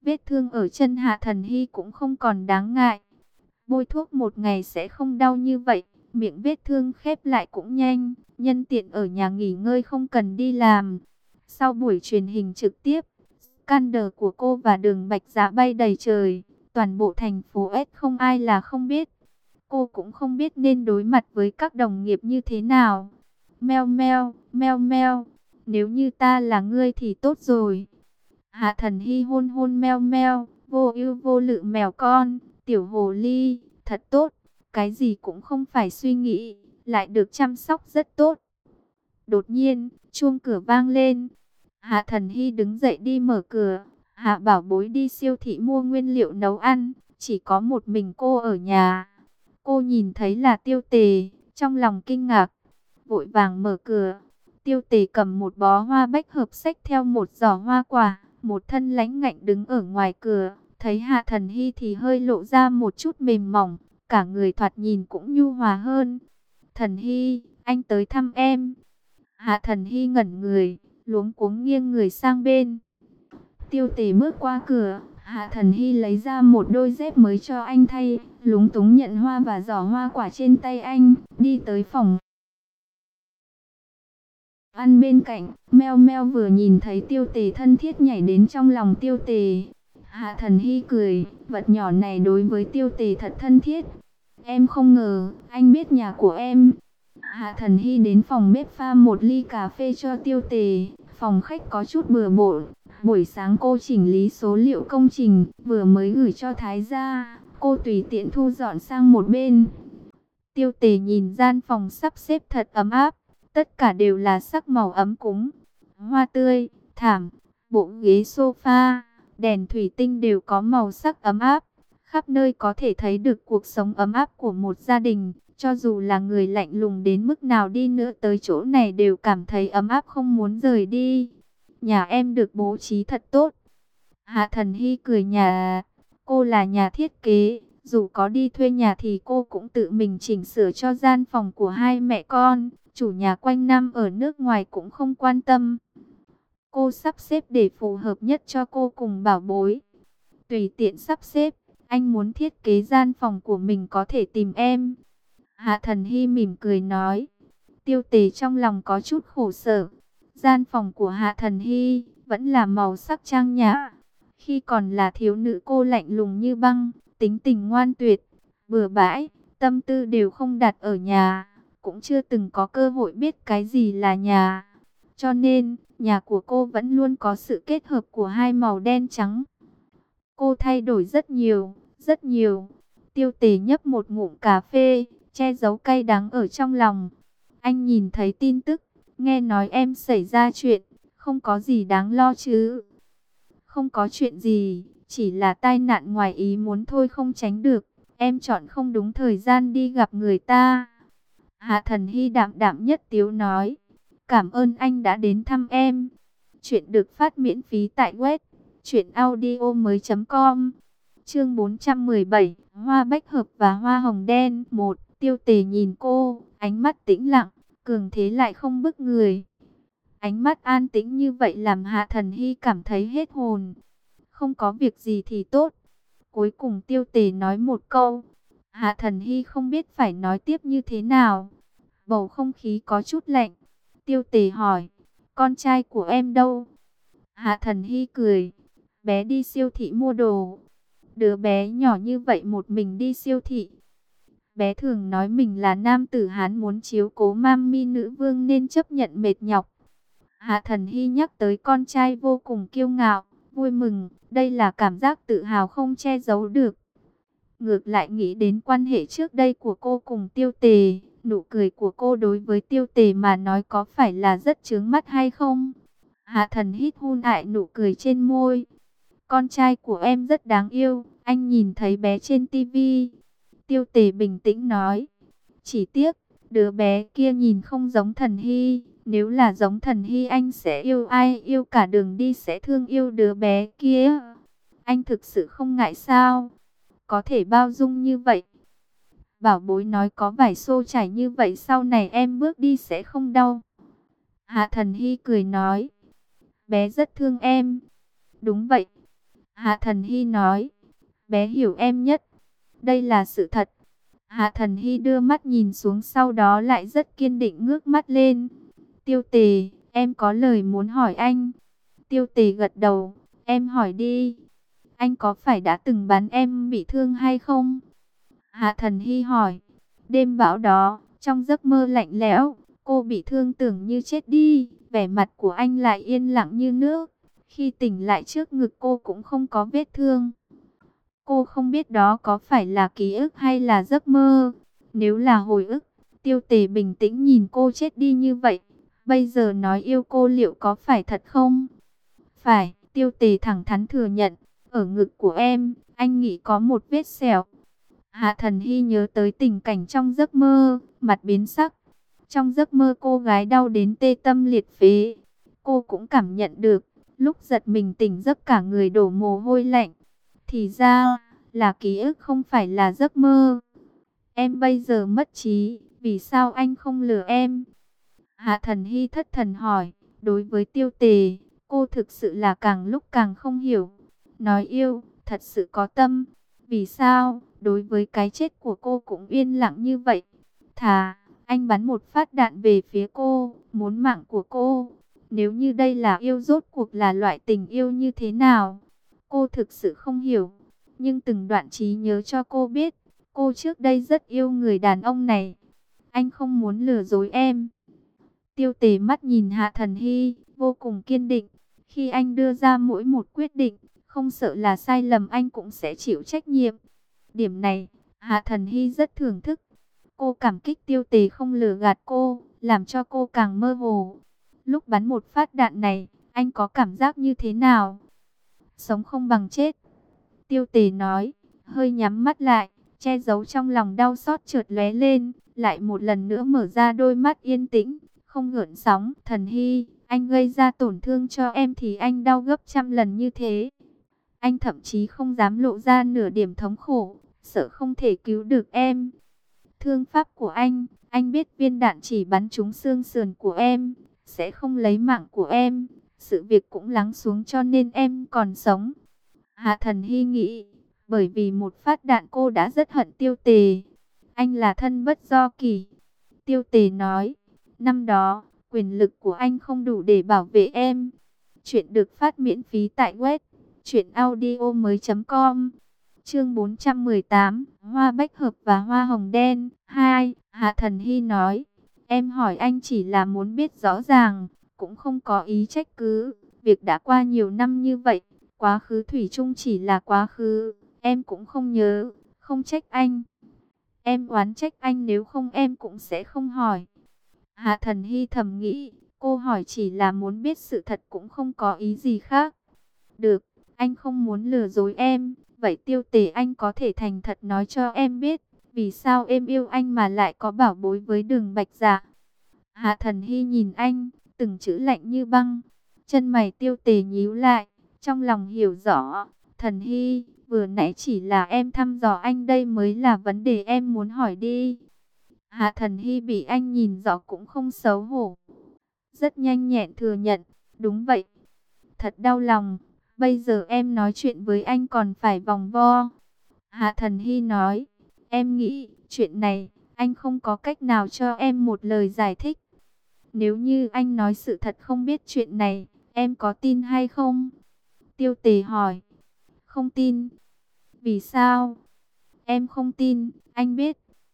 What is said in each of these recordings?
Vết thương ở chân Hạ Thần Hy cũng không còn đáng ngại. Bôi thuốc một ngày sẽ không đau như vậy. Miệng vết thương khép lại cũng nhanh. Nhân tiện ở nhà nghỉ ngơi không cần đi làm. Sau buổi truyền hình trực tiếp, scandal của cô và Đường Bạch Dạ bay đầy trời. Toàn bộ thành phố S không ai là không biết. Cô cũng không biết nên đối mặt với các đồng nghiệp như thế nào. Meo meo, meo meo. Nếu như ta là ngươi thì tốt rồi. Hạ Thần Hy hôn hôn meo meo, vô ưu vô lự mèo con, tiểu hồ ly, thật tốt, cái gì cũng không phải suy nghĩ, lại được chăm sóc rất tốt. Đột nhiên, chuông cửa vang lên. Hạ Thần Hy đứng dậy đi mở cửa. Hạ Bảo Bối đi siêu thị mua nguyên liệu nấu ăn, chỉ có một mình cô ở nhà. Cô nhìn thấy là Tiêu Tề, trong lòng kinh ngạc, vội vàng mở cửa. Tiêu Tề cầm một bó hoa bách hợp xách theo một giỏ hoa quả, một thân lãnh ngạnh đứng ở ngoài cửa. Thấy Hạ Thần Hy thì hơi lộ ra một chút mềm mỏng, cả người thoạt nhìn cũng nhu hòa hơn. Thần Hy, anh tới thăm em. Hạ Thần Hy ngẩn người, luống cuống nghiêng người sang bên. Tiêu Tề bước qua cửa, Hạ Thần Hy lấy ra một đôi dép mới cho anh thay, lúng túng nhận hoa và giỏ hoa quả trên tay anh, đi tới phòng ăn bên cạnh. Meo meo vừa nhìn thấy Tiêu Tề thân thiết nhảy đến trong lòng Tiêu Tề. Hạ Thần Hy cười, vật nhỏ này đối với Tiêu Tề thật thân thiết. Em không ngờ, anh biết nhà của em. Hạ Thần Hy đến phòng bếp pha một ly cà phê cho Tiêu Tề. Phòng khách có chút bừa bộn. Buổi sáng cô chỉnh lý số liệu công trình, vừa mới gửi cho Thái gia. Cô tùy tiện thu dọn sang một bên. Tiêu Tề nhìn gian phòng sắp xếp thật ấm áp. Tất cả đều là sắc màu ấm cúng. Hoa tươi, thảm, bộ ghế sofa, đèn thủy tinh đều có màu sắc ấm áp. Khắp nơi có thể thấy được cuộc sống ấm áp của một gia đình. Cho dù là người lạnh lùng đến mức nào đi nữa tới chỗ này đều cảm thấy ấm áp không muốn rời đi. Nhà em được bố trí thật tốt. Hạ Thần Hy cười nhà. Cô là nhà thiết kế. Dù có đi thuê nhà thì cô cũng tự mình chỉnh sửa cho gian phòng của hai mẹ con. Chủ nhà quanh năm ở nước ngoài cũng không quan tâm. Cô sắp xếp để phù hợp nhất cho cô cùng Bảo Bối. Tùy tiện sắp xếp. Anh muốn thiết kế gian phòng của mình có thể tìm em. Hạ Thần Hy mỉm cười nói. Tiêu Tề trong lòng có chút khổ sở. Gian phòng của Hạ Thần Hy vẫn là màu sắc trang nhã. Khi còn là thiếu nữ cô lạnh lùng như băng, tính tình ngoan tuyệt, bừa bãi, tâm tư đều không đặt ở nhà, cũng chưa từng có cơ hội biết cái gì là nhà. Cho nên, nhà của cô vẫn luôn có sự kết hợp của hai màu đen trắng. Cô thay đổi rất nhiều, rất nhiều. Tiêu Tề nhấp một ngụm cà phê, che giấu cay đắng ở trong lòng. Anh nhìn thấy tin tức, nghe nói em xảy ra chuyện, không có gì đáng lo chứ? Không có chuyện gì, chỉ là tai nạn ngoài ý muốn thôi, không tránh được. Em chọn không đúng thời gian đi gặp người ta. Hạ Thần Hy đạm đạm nhất tiếu nói. Cảm ơn anh đã đến thăm em. Chuyện được phát miễn phí tại web truyệnaudiomoi.com. Chương 417, Hoa bách hợp và hoa hồng đen. Một, Tiêu Tề nhìn cô, ánh mắt tĩnh lặng, cường thế lại không bức người. Ánh mắt an tĩnh như vậy làm Hạ Thần Hy cảm thấy hết hồn. Không có việc gì thì tốt. Cuối cùng Tiêu Tề nói một câu. Hạ Thần Hy không biết phải nói tiếp như thế nào. Bầu không khí có chút lạnh. Tiêu Tề hỏi, con trai của em đâu? Hạ Thần Hy cười, bé đi siêu thị mua đồ. Đứa bé nhỏ như vậy một mình đi siêu thị. Bé thường nói mình là nam tử Hán muốn chiếu cố mami nữ vương nên chấp nhận mệt nhọc. Hạ Thần Hy nhắc tới con trai vô cùng kiêu ngạo, vui mừng, đây là cảm giác tự hào không che giấu được. Ngược lại nghĩ đến quan hệ trước đây của cô cùng Tiêu Tề, nụ cười của cô đối với Tiêu Tề mà nói có phải là rất chướng mắt hay không? Hạ Thần hít hun ại nụ cười trên môi. Con trai của em rất đáng yêu, anh nhìn thấy bé trên tivi. Tiêu Tề bình tĩnh nói. Chỉ tiếc, đứa bé kia nhìn không giống Thần Hy. Nếu là giống Thần Hy anh sẽ yêu ai, yêu cả đường đi sẽ thương yêu đứa bé kia. Anh thực sự không ngại sao? Có thể bao dung như vậy. Bảo Bối nói có vải xô chảy như vậy sau này em bước đi sẽ không đau. Hạ Thần Hy cười nói. Bé rất thương em. Đúng vậy. Hạ Thần Hy nói, bé hiểu em nhất. Đây là sự thật. Hạ Thần Hy đưa mắt nhìn xuống, sau đó lại rất kiên định ngước mắt lên. Tiêu Tề, em có lời muốn hỏi anh. Tiêu Tề gật đầu, em hỏi đi. Anh có phải đã từng bắn em bị thương hay không? Hạ Thần Hy hỏi. Đêm bão đó, trong giấc mơ lạnh lẽo, cô bị thương tưởng như chết đi. Vẻ mặt của anh lại yên lặng như nước. Khi tỉnh lại, trước ngực cô cũng không có vết thương. Cô không biết đó có phải là ký ức hay là giấc mơ. Nếu là hồi ức, Tiêu Tề bình tĩnh nhìn cô chết đi như vậy. Bây giờ nói yêu cô liệu có phải thật không? Phải, Tiêu Tề thẳng thắn thừa nhận. Ở ngực của em, anh nghĩ có một vết sẹo. Hạ Thần Hy nhớ tới tình cảnh trong giấc mơ, mặt biến sắc. Trong giấc mơ cô gái đau đến tê tâm liệt phế. Cô cũng cảm nhận được, lúc giật mình tỉnh giấc cả người đổ mồ hôi lạnh. Thì ra, là ký ức không phải là giấc mơ. Em bây giờ mất trí, vì sao anh không lừa em? Hạ Thần Hy thất thần hỏi, đối với Tiêu Tề, cô thực sự là càng lúc càng không hiểu. Nói yêu, thật sự có tâm. Vì sao, đối với cái chết của cô cũng yên lặng như vậy? Thà, anh bắn một phát đạn về phía cô, muốn mạng của cô. Nếu như đây là yêu, rốt cuộc là loại tình yêu như thế nào? Cô thực sự không hiểu. Nhưng từng đoạn trí nhớ cho cô biết, cô trước đây rất yêu người đàn ông này. Anh không muốn lừa dối em. Tiêu Tề mắt nhìn Hạ Thần Hy, vô cùng kiên định. Khi anh đưa ra mỗi một quyết định, không sợ là sai lầm, anh cũng sẽ chịu trách nhiệm. Điểm này, Hạ Thần Hy rất thưởng thức. Cô cảm kích Tiêu Tề không lừa gạt cô, làm cho cô càng mơ hồ. Lúc bắn một phát đạn này, anh có cảm giác như thế nào? Sống không bằng chết. Tiêu Tề nói, hơi nhắm mắt lại, che giấu trong lòng đau xót chợt lóe lên, lại một lần nữa mở ra đôi mắt yên tĩnh, không gợn sóng. Thần Hy, anh gây ra tổn thương cho em thì anh đau gấp trăm lần như thế. Anh thậm chí không dám lộ ra nửa điểm thống khổ, sợ không thể cứu được em. Thương pháp của anh biết viên đạn chỉ bắn trúng xương sườn của em, sẽ không lấy mạng của em. Sự việc cũng lắng xuống cho nên em còn sống. Hạ Thần Hy nghĩ, bởi vì một phát đạn cô đã rất hận Tiêu Tề. Anh là thân bất do kỷ. Tiêu Tề nói, năm đó, quyền lực của anh không đủ để bảo vệ em. Chuyện được phát miễn phí tại web truyệnaudiomoi.com. Chương 418, Hoa bách hợp và hoa hồng đen 2. Hạ Thần Hy nói, em hỏi anh chỉ là muốn biết rõ ràng, cũng không có ý trách cứ. Việc đã qua nhiều năm như vậy, quá khứ thủy chung chỉ là quá khứ. Em cũng không nhớ, không trách anh. Em oán trách anh, nếu không em cũng sẽ không hỏi. Hạ Thần Hy thầm nghĩ, cô hỏi chỉ là muốn biết sự thật, cũng không có ý gì khác. Được, anh không muốn lừa dối em. Vậy Tiêu Tề, anh có thể thành thật nói cho em biết, vì sao em yêu anh mà lại có bảo bối với Đường Bạch Dạ? Hạ Thần Hy nhìn anh, từng chữ lạnh như băng. Chân mày Tiêu Tề nhíu lại, trong lòng hiểu rõ. Thần Hy, vừa nãy chỉ là em thăm dò anh, đây mới là vấn đề em muốn hỏi đi. Hạ Thần Hy bị anh nhìn rõ cũng không xấu hổ, rất nhanh nhẹn thừa nhận, đúng vậy. Thật đau lòng, bây giờ em nói chuyện với anh còn phải vòng vo. Hạ Thần Hy nói, em nghĩ, chuyện này, anh không có cách nào cho em một lời giải thích. Nếu như anh nói sự thật không biết chuyện này, em có tin hay không? Tiêu Tề hỏi, không tin. Vì sao? Em không tin, anh biết.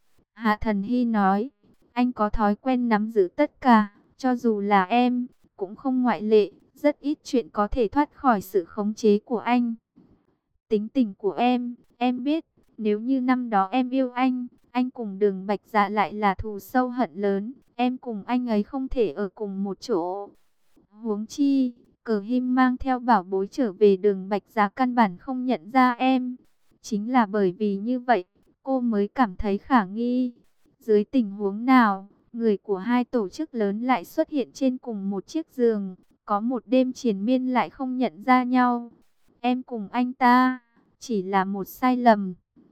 Hạ Thần Hy nói, anh có thói quen nắm giữ tất cả, cho dù là em, cũng không ngoại lệ. Rất ít chuyện có thể thoát khỏi sự khống chế của anh. Tính tình của em biết, nếu như năm đó em yêu anh cùng Đường Bạch Dạ lại là thù sâu hận lớn, em cùng anh ấy không thể ở cùng một chỗ. Huống chi, Cờ Him mang theo bảo bối trở về, Đường Bạch Dạ căn bản không nhận ra em. Chính là bởi vì như vậy, cô mới cảm thấy khả nghi. Dưới tình huống nào, người của hai tổ chức lớn lại xuất hiện trên cùng một chiếc giường, có một đêm triền miên lại không nhận ra nhau? Em cùng anh ta, chỉ là một sai lầm.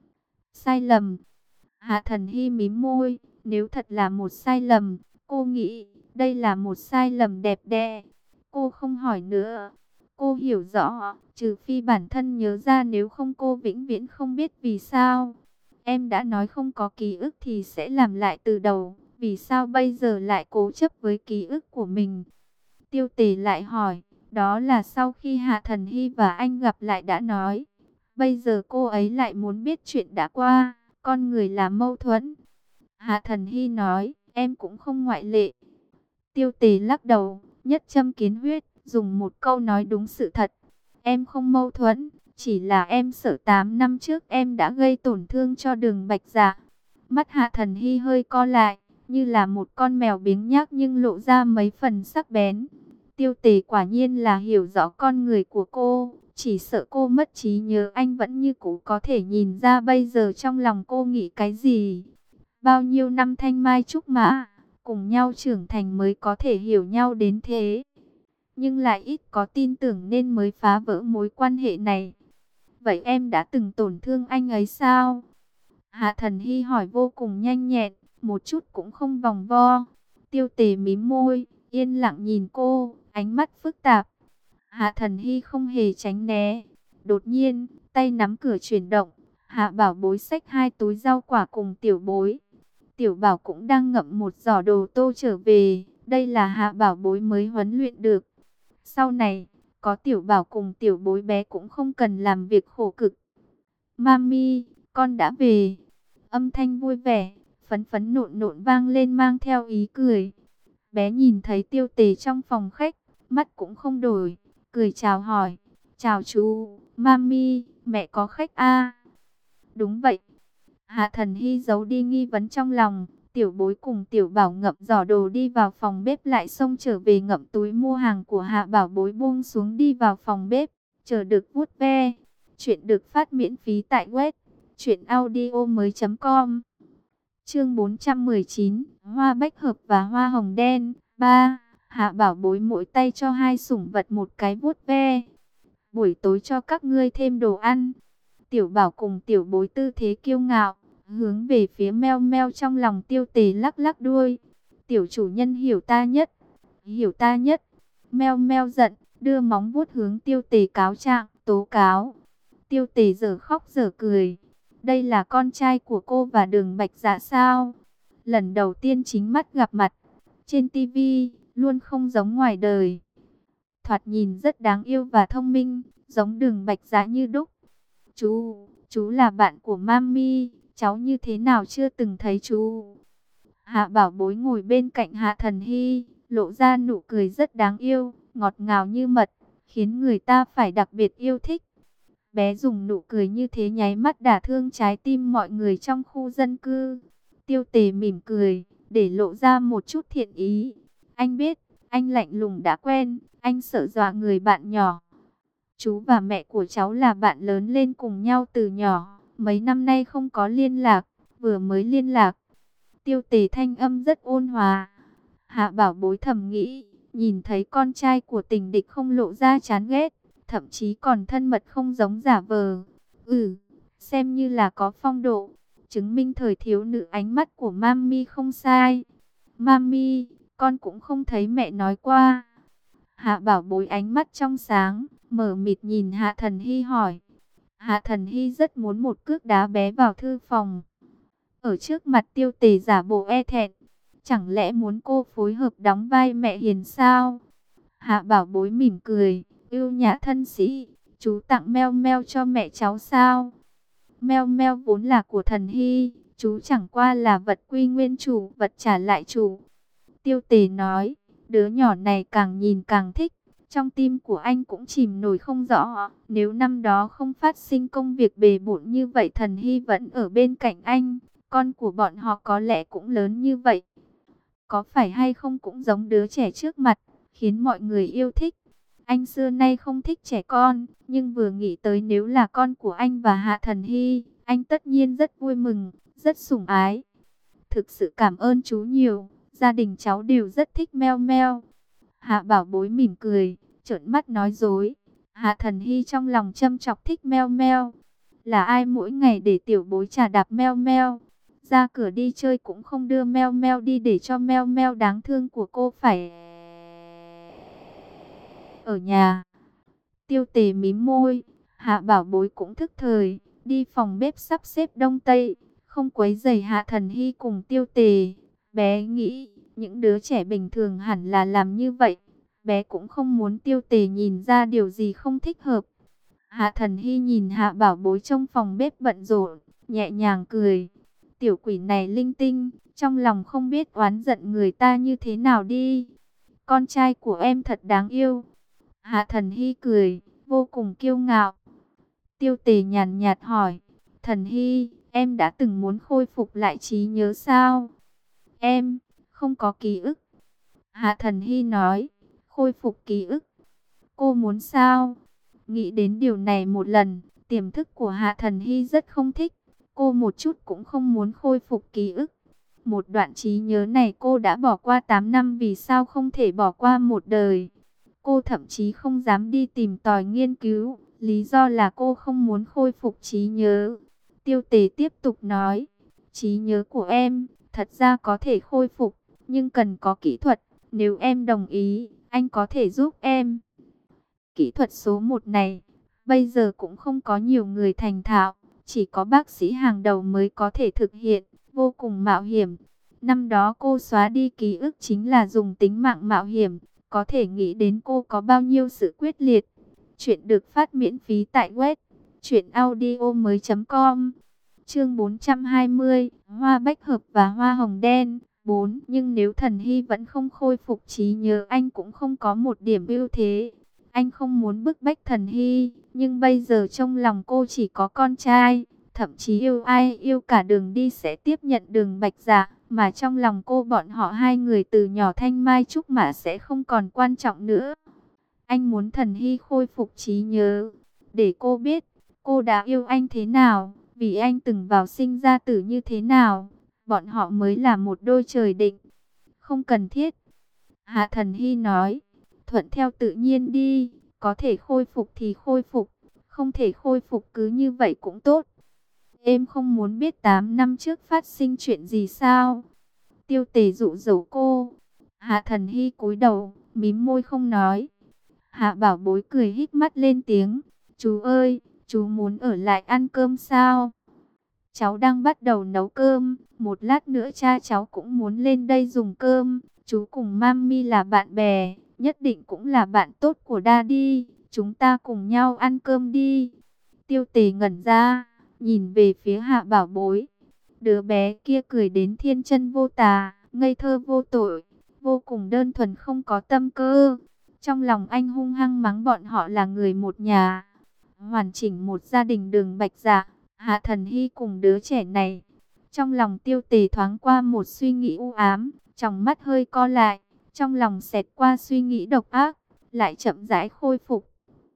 Sai lầm? Hạ Thần Hy mím môi, nếu thật là một sai lầm, cô nghĩ, đây là một sai lầm đẹp đẽ. Cô không hỏi nữa. Cô hiểu rõ, trừ phi bản thân nhớ ra, nếu không cô vĩnh viễn không biết vì sao. Em đã nói không có ký ức thì sẽ làm lại từ đầu, vì sao bây giờ lại cố chấp với ký ức của mình? Tiêu Tề lại hỏi, đó là sau khi Hạ Thần Hy và anh gặp lại đã nói. Bây giờ cô ấy lại muốn biết chuyện đã qua, con người là mâu thuẫn. Hạ Thần Hy nói, em cũng không ngoại lệ. Tiêu Tề lắc đầu, nhất châm kiến huyết, dùng một câu nói đúng sự thật. Em không mâu thuẫn, chỉ là em sợ 8 năm trước em đã gây tổn thương cho Đường Bạch Dạ. Mắt Hạ Thần Hy hơi co lại, như là một con mèo biếng nhác nhưng lộ ra mấy phần sắc bén. Tiêu Tề quả nhiên là hiểu rõ con người của cô, chỉ sợ cô mất trí nhớ, anh vẫn như cũ có thể nhìn ra bây giờ trong lòng cô nghĩ cái gì. Bao nhiêu năm thanh mai trúc mã, cùng nhau trưởng thành mới có thể hiểu nhau đến thế. Nhưng lại ít có tin tưởng nên mới phá vỡ mối quan hệ này. Vậy em đã từng tổn thương anh ấy sao? Hạ Thần Hy hỏi vô cùng nhanh nhẹn, một chút cũng không vòng vo. Tiêu Tề mím môi, yên lặng nhìn cô, ánh mắt phức tạp. Hạ Thần Hy không hề tránh né. Đột nhiên, tay nắm cửa chuyển động. Hạ Bảo Bối xách 2 túi rau quả cùng Tiểu Bối. Tiểu Bảo cũng đang ngậm một giỏ đồ tô trở về. Đây là Hạ Bảo Bối mới huấn luyện được. Sau này, có Tiểu Bảo cùng Tiểu Bối bé cũng không cần làm việc khổ cực. Mami, con đã về. Âm thanh vui vẻ, phấn phấn nộn nộn vang lên mang theo ý cười. Bé nhìn thấy Tiêu Tề trong phòng khách, mắt cũng không đổi, cười chào hỏi. Chào chú, Mami, mẹ có khách à? Đúng vậy. Hạ Thần Hy giấu đi nghi vấn trong lòng. Tiểu Bối cùng Tiểu Bảo ngậm giỏ đồ đi vào phòng bếp, lại xông trở về ngậm túi mua hàng của Hạ Bảo Bối, buông xuống đi vào phòng bếp, chờ được vuốt ve. Chuyện được phát miễn phí tại web truyệnaudiomoi.com. Chương 419, Hoa bách hợp và hoa hồng đen. 3. Hạ Bảo Bối mỗi tay cho 2 sủng vật một cái vuốt ve. Buổi tối cho các ngươi thêm đồ ăn. Tiểu Bảo cùng Tiểu Bối tư thế kiêu ngạo, hướng về phía meo meo trong lòng Tiêu Tề lắc lắc đuôi. Tiểu chủ nhân hiểu ta nhất, hiểu ta nhất. Meo meo giận, đưa móng vuốt hướng Tiêu Tề cáo trạng, tố cáo. Tiêu Tề giờ khóc giờ cười. Đây là con trai của cô và Đường Bạch Dạ sao? Lần đầu tiên chính mắt gặp mặt. Trên tivi, luôn không giống ngoài đời. Thoạt nhìn rất đáng yêu và thông minh, giống Đường Bạch Dạ như đúc. Chú là bạn của Mami, cháu như thế nào chưa từng thấy chú? Hạ Bảo Bối ngồi bên cạnh Hạ Thần Hy, lộ ra nụ cười rất đáng yêu, ngọt ngào như mật, khiến người ta phải đặc biệt yêu thích. Bé dùng nụ cười như thế nháy mắt đả thương trái tim mọi người trong khu dân cư. Tiêu Tề mỉm cười, để lộ ra một chút thiện ý. Anh biết, anh lạnh lùng đã quen, anh sợ dọa người bạn nhỏ. Chú và mẹ của cháu là bạn lớn lên cùng nhau từ nhỏ, mấy năm nay không có liên lạc, vừa mới liên lạc. Tiêu Tề thanh âm rất ôn hòa. Hạ Bảo Bối thầm nghĩ, nhìn thấy con trai của tình địch không lộ ra chán ghét, thậm chí còn thân mật không giống giả vờ. Xem như là có phong độ, chứng minh thời thiếu nữ ánh mắt của Mami không sai. Mami, con cũng không thấy mẹ nói qua. Hạ Bảo Bối ánh mắt trong sáng, mở mịt nhìn Hạ Thần Hy hỏi. Hạ Thần Hy rất muốn một cước đá bé vào thư phòng. Ở trước mặt Tiêu Tề giả bộ e thẹn. Chẳng lẽ muốn cô phối hợp đóng vai mẹ hiền sao? Hạ Bảo Bối mỉm cười, ưu nhã thân sĩ. Chú tặng meo meo cho mẹ cháu sao? Meo meo vốn là của Thần Hy, chú chẳng qua là vật quy nguyên chủ, vật trả lại chủ. Tiêu Tề nói, đứa nhỏ này càng nhìn càng thích. Trong tim của anh cũng chìm nổi không rõ. Nếu năm đó không phát sinh công việc bề bộn như vậy, Thần Hy vẫn ở bên cạnh anh, con của bọn họ có lẽ cũng lớn như vậy. Có phải hay không cũng giống đứa trẻ trước mặt, khiến mọi người yêu thích. Anh xưa nay không thích trẻ con, nhưng vừa nghĩ tới nếu là con của anh và Hạ Thần Hy, anh tất nhiên rất vui mừng, rất sủng ái. Thực sự cảm ơn chú nhiều, gia đình cháu đều rất thích meo meo. Hạ Bảo Bối mỉm cười, trợn mắt nói dối. Hạ Thần Hy trong lòng châm chọc thích meo meo. Là ai mỗi ngày để Tiểu Bối trà đạp meo meo? Ra cửa đi chơi cũng không đưa meo meo đi, để cho meo meo đáng thương của cô phải ở nhà. Tiêu Tề mím môi, Hạ Bảo Bối cũng thức thời, đi phòng bếp sắp xếp đông tây, không quấy rầy Hạ Thần Hy cùng Tiêu Tề. Bé nghĩ, những đứa trẻ bình thường hẳn là làm như vậy. Bé cũng không muốn Tiêu Tề nhìn ra điều gì không thích hợp. Hạ Thần Hy nhìn Hạ Bảo Bối trong phòng bếp bận rộn, nhẹ nhàng cười. Tiểu quỷ này linh tinh, trong lòng không biết oán giận người ta như thế nào đi. Con trai của em thật đáng yêu. Hạ Thần Hy cười, vô cùng kiêu ngạo. Tiêu Tề nhàn nhạt hỏi, Thần Hy, em đã từng muốn khôi phục lại trí nhớ sao? Em, không có ký ức. Hạ Thần Hy nói, khôi phục ký ức. Cô muốn sao? Nghĩ đến điều này một lần, tiềm thức của Hạ Thần Hy rất không thích. Cô một chút cũng không muốn khôi phục ký ức. Một đoạn trí nhớ này cô đã bỏ qua 8 năm, vì sao không thể bỏ qua một đời? Cô thậm chí không dám đi tìm tòi nghiên cứu, lý do là cô không muốn khôi phục trí nhớ. Tiêu Tề tiếp tục nói, trí nhớ của em thật ra có thể khôi phục, nhưng cần có kỹ thuật. Nếu em đồng ý, anh có thể giúp em. Kỹ thuật số 1 này, bây giờ cũng không có nhiều người thành thạo, chỉ có bác sĩ hàng đầu mới có thể thực hiện, vô cùng mạo hiểm. Năm đó cô xóa đi ký ức chính là dùng tính mạng mạo hiểm, có thể nghĩ đến cô có bao nhiêu sự quyết liệt. Chuyện được phát miễn phí tại web truyệnaudiomoi.com. Chương 420, Hoa Bách Hợp và Hoa Hồng Đen 4. Nhưng nếu Thần Hy vẫn không khôi phục trí nhớ, anh cũng không có một điểm ưu thế. Anh không muốn bức bách Thần Hy, nhưng bây giờ trong lòng cô chỉ có con trai. Thậm chí yêu ai yêu cả Đường Đi sẽ tiếp nhận Đường Bạch Dạ, mà trong lòng cô bọn họ hai người từ nhỏ thanh mai trúc mã sẽ không còn quan trọng nữa. Anh muốn Thần Hy khôi phục trí nhớ, để cô biết cô đã yêu anh thế nào, vì anh từng vào sinh ra tử như thế nào. Bọn họ mới là một đôi trời định. Không cần thiết. Hạ Thần Hy nói, thuận theo tự nhiên đi, có thể khôi phục thì khôi phục, không thể khôi phục cứ như vậy cũng tốt. Em không muốn biết 8 năm trước phát sinh chuyện gì sao? Tiêu Tề dụ dỗ cô. Hạ Thần Hy cúi đầu, mím môi không nói. Hạ Bảo Bối cười híp mắt lên tiếng, chú ơi, chú muốn ở lại ăn cơm sao? Cháu đang bắt đầu nấu cơm, một lát nữa cha cháu cũng muốn lên đây dùng cơm. Chú cùng Mami là bạn bè, nhất định cũng là bạn tốt của Daddy. Chúng ta cùng nhau ăn cơm đi. Tiêu Tề ngẩn ra, nhìn về phía Hạ Bảo Bối. Đứa bé kia cười đến thiên chân vô tà, ngây thơ vô tội, vô cùng đơn thuần không có tâm cơ. Trong lòng anh hung hăng mắng bọn họ là người một nhà, hoàn chỉnh một gia đình Đường Bạch Dạ, Hạ Thần Hy cùng đứa trẻ này. Trong lòng Tiêu Tề thoáng qua một suy nghĩ u ám, tròng mắt hơi co lại, trong lòng xẹt qua suy nghĩ độc ác, lại chậm rãi khôi phục.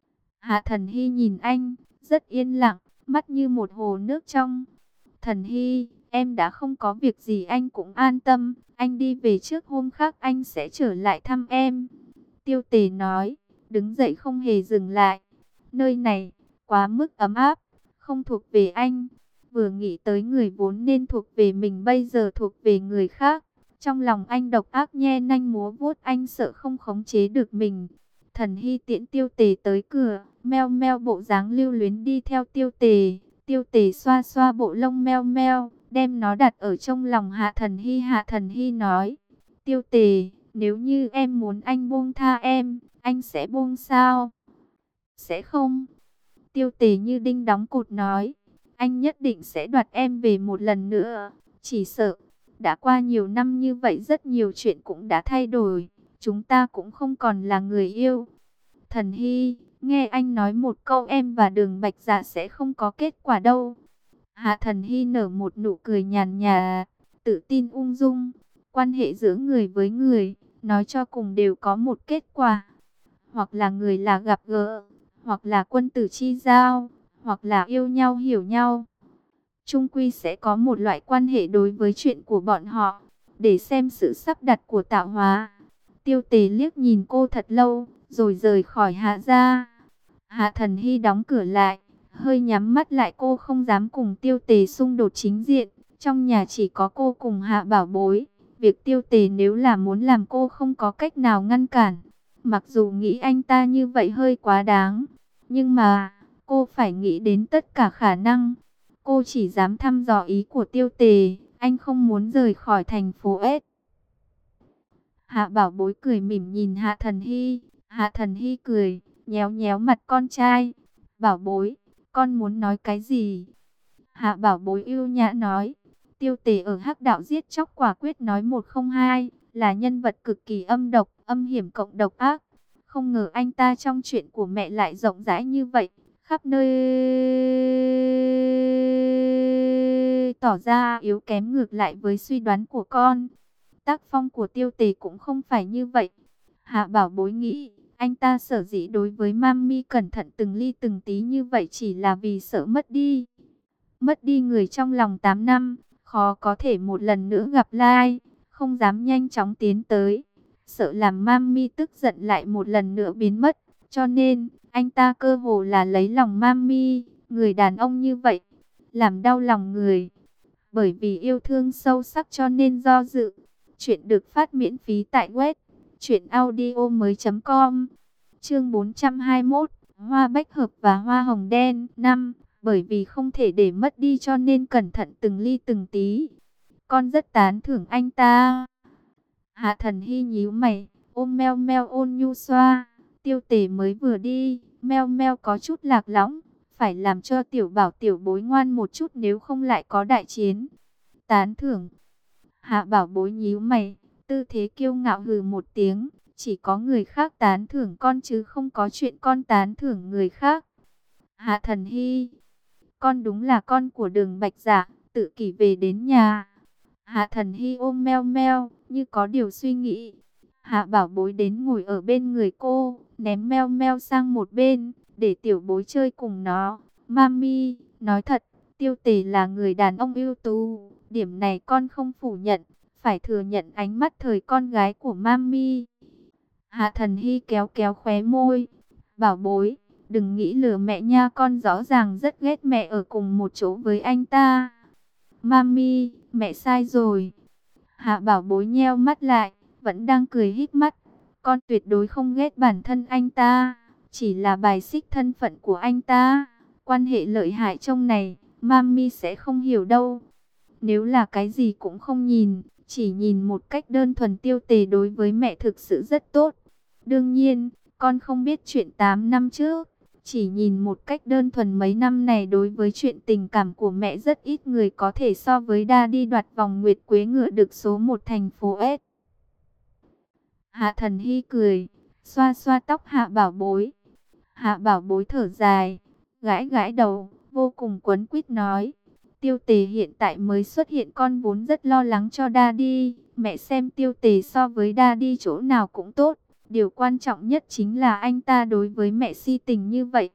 Hạ Thần Hy nhìn anh, rất yên lặng, mắt như một hồ nước trong. Thần Hy, em đã không có việc gì anh cũng an tâm, anh đi về trước, hôm khác anh sẽ trở lại thăm em. Tiêu Tề nói, đứng dậy không hề dừng lại. Nơi này, quá mức ấm áp, không thuộc về anh. Vừa nghĩ tới người vốn nên thuộc về mình bây giờ thuộc về người khác. Trong lòng anh độc ác nhe nanh múa vuốt, anh sợ không khống chế được mình. Thần Hy tiễn Tiêu Tề tới cửa, meo meo bộ dáng lưu luyến đi theo Tiêu Tề. Tiêu Tề xoa xoa bộ lông meo meo, đem nó đặt ở trong lòng Hạ Thần Hy. Hạ Thần Hy nói, Tiêu Tề, nếu như em muốn anh buông tha em, anh sẽ buông sao? Sẽ không. Tiêu Tề như đinh đóng cột nói, anh nhất định sẽ đoạt em về một lần nữa. Chỉ sợ, đã qua nhiều năm như vậy, rất nhiều chuyện cũng đã thay đổi. Chúng ta cũng không còn là người yêu. Thần Hy, nghe anh nói một câu, em và Đường Bạch Dạ sẽ không có kết quả đâu. Hạ Thần Hy nở một nụ cười nhàn nhạt, tự tin ung dung. Quan hệ giữa người với người, nói cho cùng đều có một kết quả. Hoặc là người là gặp gỡ, hoặc là quân tử chi giao, hoặc là yêu nhau hiểu nhau. Chung quy sẽ có một loại quan hệ đối với chuyện của bọn họ, để xem sự sắp đặt của tạo hóa. Tiêu Tề liếc nhìn cô thật lâu, rồi rời khỏi Hạ gia. Hạ Thần Hy đóng cửa lại, hơi nhắm mắt lại, cô không dám cùng Tiêu Tề xung đột chính diện. Trong nhà chỉ có cô cùng Hạ Bảo Bối. Việc Tiêu Tề nếu là muốn làm, cô không có cách nào ngăn cản. Mặc dù nghĩ anh ta như vậy hơi quá đáng, Nhưng mà, cô phải nghĩ đến tất cả khả năng. Cô chỉ dám thăm dò ý của Tiêu Tề, anh không muốn rời khỏi thành phố S. Hạ Bảo Bối cười mỉm nhìn Hạ Thần Hy. Hạ Thần Hy cười, nhéo nhéo mặt con trai. Bảo Bối, con muốn nói cái gì? Hạ Bảo Bối ưu nhã nói. Tiêu Tề ở Hắc Đạo giết chóc quả quyết nói 102, là nhân vật cực kỳ âm độc, âm hiểm cộng độc ác. Không ngờ anh ta trong chuyện của mẹ lại rộng rãi như vậy, khắp nơi tỏ ra yếu kém ngược lại với suy đoán của con. Tác phong của Tiêu Tề cũng không phải như vậy. Hạ Bảo Bối nghĩ, anh ta sở dĩ đối với Mami cẩn thận từng ly từng tí như vậy chỉ là vì sợ mất đi. Mất đi người trong lòng 8 năm, khó có thể một lần nữa gặp lại, không dám nhanh chóng tiến tới. Sợ làm Mami tức giận lại một lần nữa biến mất, cho nên anh ta cơ hồ là lấy lòng Mami, người đàn ông như vậy, làm đau lòng người. Bởi vì yêu thương sâu sắc cho nên do dự. Chuyện được phát miễn phí tại web truyệnaudiomoi.com. Chương 421, Hoa bách hợp và hoa hồng đen. 5. Bởi vì không thể để mất đi cho nên cẩn thận từng ly từng tí. Con rất tán thưởng anh ta. Hạ Thần Hy nhíu mày, ôm Meo Meo ôn nhu xoa. Tiêu Tề mới vừa đi, Meo Meo có chút lạc lõng, phải làm cho Tiểu Bảo Tiểu Bối ngoan một chút nếu không lại có đại chiến. Tán thưởng. Hạ Bảo Bối nhíu mày, tư thế kiêu ngạo hừ một tiếng, chỉ có người khác tán thưởng con chứ không có chuyện con tán thưởng người khác. Hạ Thần Hy, con đúng là con của Đường Bạch Dạ, tự kỷ về đến nhà. Hạ Thần Hy ôm Meo Meo, như có điều suy nghĩ. Hạ Bảo Bối đến ngồi ở bên người cô, ném Meo Meo sang một bên, để Tiểu Bối chơi cùng nó. Mami, nói thật, Tiêu Tề là người đàn ông ưu tú, điểm này con không phủ nhận, phải thừa nhận ánh mắt thời con gái của Mami. Hạ Thần Hy kéo kéo khóe môi, Bảo Bối, đừng nghĩ lừa mẹ nha, con rõ ràng rất ghét mẹ ở cùng một chỗ với anh ta. Mami, mẹ sai rồi. Hạ Bảo Bối nheo mắt lại, vẫn đang cười híp mắt. Con tuyệt đối không ghét bản thân anh ta, chỉ là bài xích thân phận của anh ta. Quan hệ lợi hại trong này, Mami sẽ không hiểu đâu. Nếu là cái gì cũng không nhìn, chỉ nhìn một cách đơn thuần, Tiêu Tề đối với mẹ thực sự rất tốt. Đương nhiên, con không biết chuyện 8 năm trước. Chỉ nhìn một cách đơn thuần mấy năm này đối với chuyện tình cảm của mẹ rất ít người có thể so với Daddy đoạt vòng nguyệt quế ngựa được số 1 thành phố S. Hạ Thần Hy cười, xoa xoa tóc Hạ Bảo Bối. Hạ Bảo Bối thở dài, gãi gãi đầu, vô cùng quấn quýt nói. Tiêu Tề hiện tại mới xuất hiện, con vốn rất lo lắng cho Daddy. Mẹ xem Tiêu Tề so với Daddy chỗ nào cũng tốt. Điều quan trọng nhất chính là anh ta đối với mẹ si tình như vậy.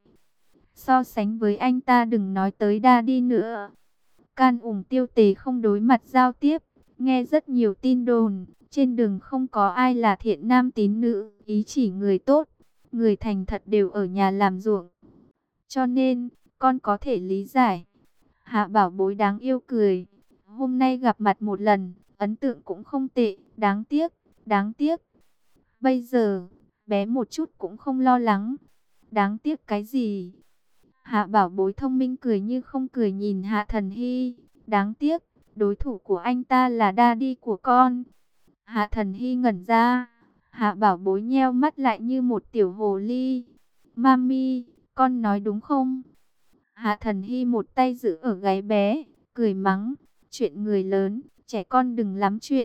So sánh với anh ta đừng nói tới Daddy nữa. Can ủng Tiêu Tề không đối mặt giao tiếp. Nghe rất nhiều tin đồn. Trên đường không có ai là thiện nam tín nữ. Ý chỉ người tốt, người thành thật đều ở nhà làm ruộng. Cho nên, con có thể lý giải. Hạ Bảo Bối đáng yêu cười. Hôm nay gặp mặt một lần, ấn tượng cũng không tệ. Đáng tiếc, đáng tiếc. Bây giờ, bé một chút cũng không lo lắng. Đáng tiếc cái gì? Hạ Bảo Bối thông minh cười như không cười nhìn Hạ Thần Hy. Đáng tiếc, đối thủ của anh ta là Daddy của con. Hạ Thần Hy ngẩn ra. Hạ Bảo Bối nheo mắt lại như một tiểu hồ ly. Mami, con nói đúng không? Hạ Thần Hy một tay giữ ở gáy bé, cười mắng. Chuyện người lớn, trẻ con đừng lắm chuyện.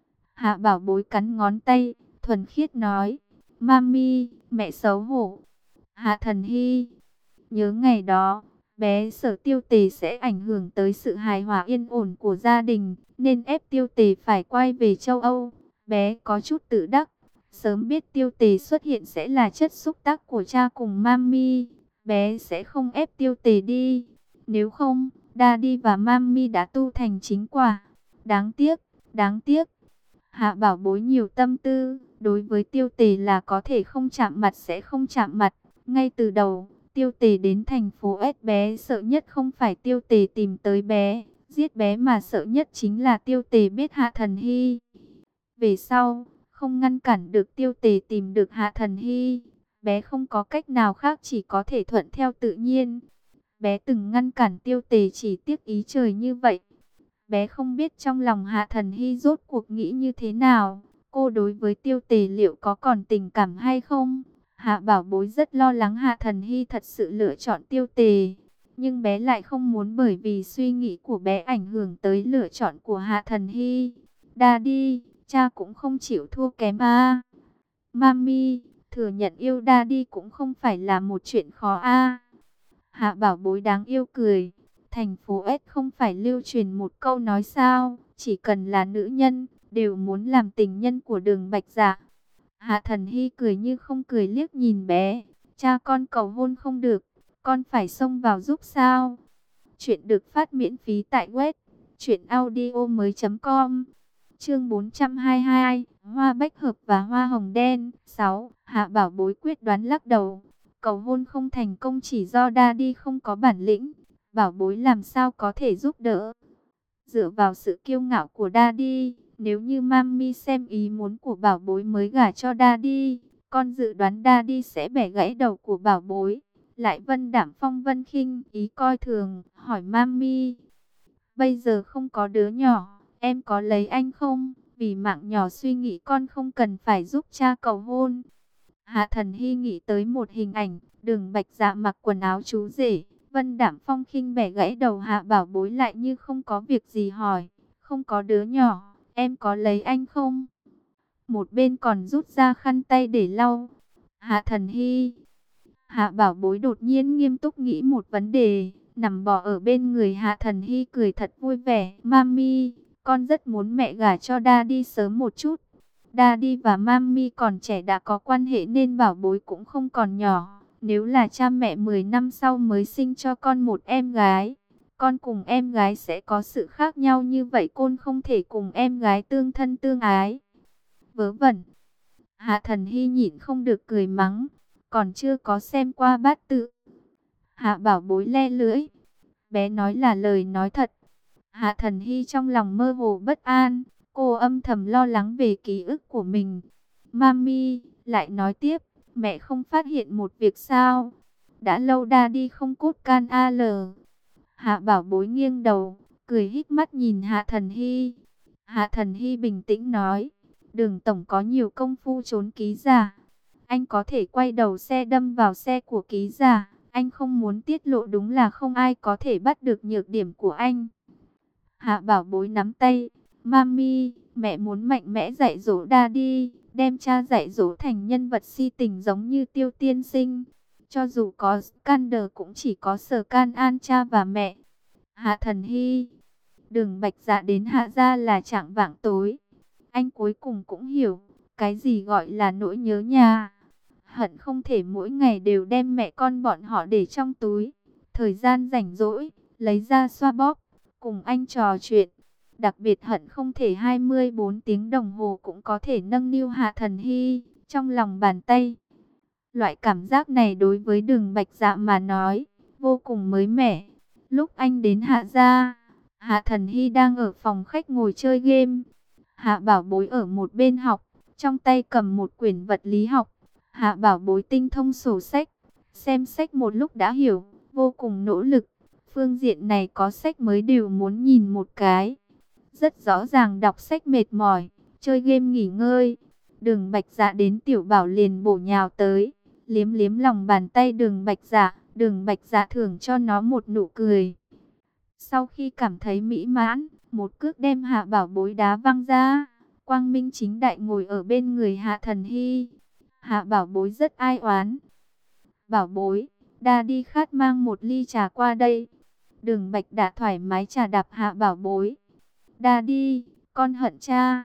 Hạ Bảo Bối cắn ngón tay, thuần khiết nói. Mami, mẹ xấu hổ. Hạ Thần Hy, nhớ ngày đó, bé sợ Tiêu Tề sẽ ảnh hưởng tới sự hài hòa yên ổn của gia đình, nên ép Tiêu Tề phải quay về châu Âu. Bé có chút tự đắc, sớm biết Tiêu Tề xuất hiện sẽ là chất xúc tác của cha cùng Mami. Bé sẽ không ép Tiêu Tề đi. Nếu không, Daddy và Mami đã tu thành chính quả. Đáng tiếc, đáng tiếc. Hạ Bảo Bối nhiều tâm tư, đối với Tiêu Tề là có thể không chạm mặt sẽ không chạm mặt. Ngay từ đầu, Tiêu Tề đến thành phố S, bé sợ nhất không phải Tiêu Tề tìm tới bé, giết bé, mà sợ nhất chính là Tiêu Tề biết Hạ Thần Hy. Về sau, không ngăn cản được Tiêu Tề tìm được Hạ Thần Hy, Bé không có cách nào khác, chỉ có thể thuận theo tự nhiên. Bé từng ngăn cản Tiêu Tề, chỉ tiếc ý trời như vậy. Bé không biết trong lòng Hạ Thần Hy rốt cuộc nghĩ như thế nào. Cô đối với Tiêu Tề liệu có còn tình cảm hay không? Hạ Bảo Bối rất lo lắng Hạ Thần Hy thật sự lựa chọn Tiêu Tề. Nhưng bé lại không muốn bởi vì suy nghĩ của bé ảnh hưởng tới lựa chọn của Hạ Thần Hy. Daddy, cha cũng không chịu thua kém à. Mami, thừa nhận yêu Daddy cũng không phải là một chuyện khó à. Hạ Bảo Bối đáng yêu cười. Thành phố S không phải lưu truyền một câu nói sao, chỉ cần là nữ nhân, đều muốn làm tình nhân của Đường Bạch Dạ. Hạ Thần Hy cười như không cười liếc nhìn bé. Cha con cầu hôn không được, con phải xông vào giúp sao? Chuyện được phát miễn phí tại web truyệnaudiomoi.com. Chương 422, Hoa bách hợp và hoa hồng đen. 6. Hạ Bảo Bối quyết đoán lắc đầu. Cầu hôn không thành công chỉ do Daddy không có bản lĩnh. Bảo Bối làm sao có thể giúp đỡ? Dựa vào sự kiêu ngạo của Daddy, nếu như Mami xem ý muốn của Bảo Bối mới gả cho Daddy, con dự đoán Daddy sẽ bẻ gãy đầu của Bảo Bối. Lại vân đảm phong vân khinh, ý coi thường, hỏi Mami. Bây giờ không có đứa nhỏ, em có lấy anh không? Vì mạng nhỏ suy nghĩ con không cần phải giúp cha cầu hôn. Hạ Thần Hy nghĩ tới một hình ảnh, Đường Bạch Dạ mặc quần áo chú rể, vân đảm phong khinh bẻ gãy đầu Hạ Bảo Bối lại như không có việc gì hỏi. Không có đứa nhỏ, em có lấy anh không? Một bên còn rút ra khăn tay để lau. Hạ Thần Hy. Hạ Bảo Bối đột nhiên nghiêm túc nghĩ một vấn đề, nằm bò ở bên người Hạ Thần Hy cười thật vui vẻ. Mami, con rất muốn mẹ gả cho Daddy sớm một chút. Daddy và Mami còn trẻ đã có quan hệ nên Bảo Bối cũng không còn nhỏ. Nếu là cha mẹ 10 năm sau mới sinh cho con một em gái, con cùng em gái sẽ có sự khác nhau như vậy, con không thể cùng em gái tương thân tương ái. Vớ vẩn. Hạ Thần Hy nhịn không được cười mắng, còn chưa có xem qua bát tự. Hạ Bảo Bối le lưỡi, bé nói là lời nói thật. Hạ Thần Hy trong lòng mơ hồ bất an, cô âm thầm lo lắng về ký ức của mình. Mami, lại nói tiếp, mẹ không phát hiện một việc sao? Đã lâu Daddy không cút can al. Hạ Bảo Bối nghiêng đầu, cười híp mắt nhìn Hạ Thần Hy. Hạ Thần Hy bình tĩnh nói, Đường tổng có nhiều công phu trốn ký giả. Anh có thể quay đầu xe đâm vào xe của ký giả. Anh không muốn tiết lộ, đúng là không ai có thể bắt được nhược điểm của anh. Hạ Bảo Bối nắm tay. Mami, mẹ muốn mạnh mẽ dạy dỗ Daddy, đem cha dạy dỗ thành nhân vật si tình giống như Tiêu tiên sinh. Cho dù có scandal cũng chỉ có Sở Can An cha và mẹ. Hạ Thần Hy. Đường Bạch Dạ đến Hạ gia là chạng vạng tối. Anh cuối cùng cũng hiểu cái gì gọi là nỗi nhớ nhà. Hận không thể mỗi ngày đều đem mẹ con bọn họ để trong túi. Thời gian rảnh rỗi, lấy ra xoa bóp, cùng anh trò chuyện. Đặc biệt hận không thể 24 tiếng đồng hồ cũng có thể nâng niu Hạ Thần Hy trong lòng bàn tay. Loại cảm giác này đối với Đường Bạch Dạ mà nói, vô cùng mới mẻ. Lúc anh đến Hạ gia, Hạ Thần Hy đang ở phòng khách ngồi chơi game. Hạ Bảo Bối ở một bên học, trong tay cầm một quyển vật lý học. Hạ Bảo Bối tinh thông sổ sách, xem sách một lúc đã hiểu, vô cùng nỗ lực. Phương diện này có sách mới đều muốn nhìn một cái. Rất rõ ràng đọc sách mệt mỏi, chơi game nghỉ ngơi. Đường Bạch Dạ đến Tiểu Bảo liền bổ nhào tới, liếm liếm lòng bàn tay Đường Bạch Dạ. Đường Bạch Dạ thưởng cho nó một nụ cười. Sau khi cảm thấy mỹ mãn, một cước đem Hạ Bảo Bối đá văng ra. Quang minh chính đại ngồi ở bên người Hạ Thần Hy. Hạ Bảo Bối rất ai oán. Bảo Bối, Daddy khát, mang một ly trà qua đây. Đường Bạch đã thoải mái trà đạp Hạ Bảo Bối. Daddy, con hận cha.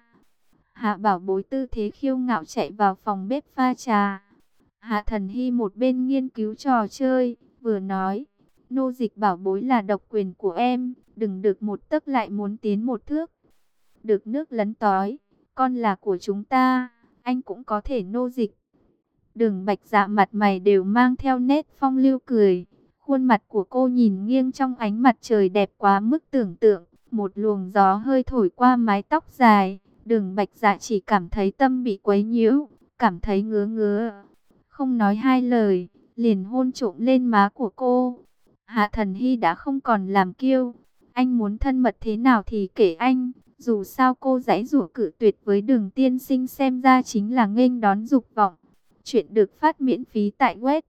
Hạ Bảo Bối tư thế khiêu ngạo chạy vào phòng bếp pha trà. Hạ Thần Hy một bên nghiên cứu trò chơi, vừa nói, nô dịch Bảo Bối là độc quyền của em, đừng được một tấc lại muốn tiến một thước. Được nước lấn tói, con là của chúng ta, anh cũng có thể nô dịch. Đường Bạch Dạ mặt mày đều mang theo nét phong lưu cười. Khuôn mặt của cô nhìn nghiêng trong ánh mặt trời đẹp quá mức tưởng tượng. Một luồng gió hơi thổi qua mái tóc dài. Đường Bạch Dạ chỉ cảm thấy tâm bị quấy nhiễu, cảm thấy ngứa ngứa. không nói hai lời, liền hôn trộm lên má của cô. Hạ Thần Hy đã không còn làm kiêu, anh muốn thân mật thế nào thì kể anh. Dù sao cô giãy giụa cự tuyệt với Đường tiên sinh xem ra chính là nghênh đón dục vọng. Chuyện được phát miễn phí tại web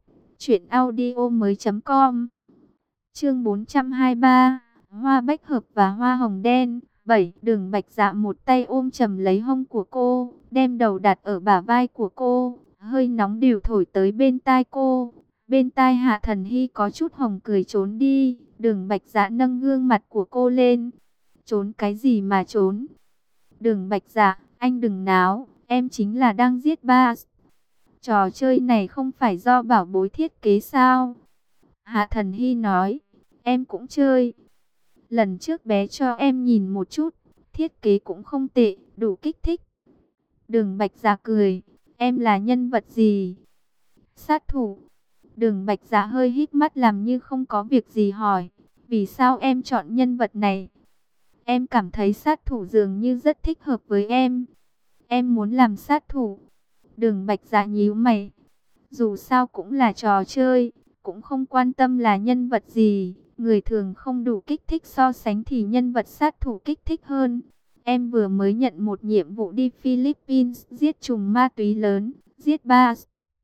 truyệnaudiomoi.com. Chương 423, Hoa bách hợp và hoa hồng đen. 7. Đường Bạch Dạ một tay ôm chầm lấy hông của cô, đem đầu đặt ở bả vai của cô, hơi nóng đều thổi tới bên tai cô. Bên tai Hạ Thần Hy có chút hồng cười trốn đi. Đường Bạch Dạ nâng gương mặt của cô lên. Trốn cái gì mà trốn? Đường Bạch Dạ, anh đừng náo, em chính là đang giết ba. Trò chơi này không phải do bảo bối thiết kế sao? Hạ Thần Hy nói, em cũng chơi. Lần trước bé cho em nhìn một chút, thiết kế cũng không tệ, đủ kích thích. Đường Bạch Dạ cười, em là nhân vật gì? Sát thủ. Đường Bạch Dạ hơi híp mắt làm như không có việc gì hỏi, vì sao em chọn nhân vật này? Em cảm thấy sát thủ dường như rất thích hợp với em. Em muốn làm sát thủ. Đường Bạch Dạ nhíu mày. Dù sao cũng là trò chơi, cũng không quan tâm là nhân vật gì. Người thường không đủ kích thích so sánh thì nhân vật sát thủ kích thích hơn. Em vừa mới nhận một nhiệm vụ đi Philippines giết trùm ma túy lớn, giết ba.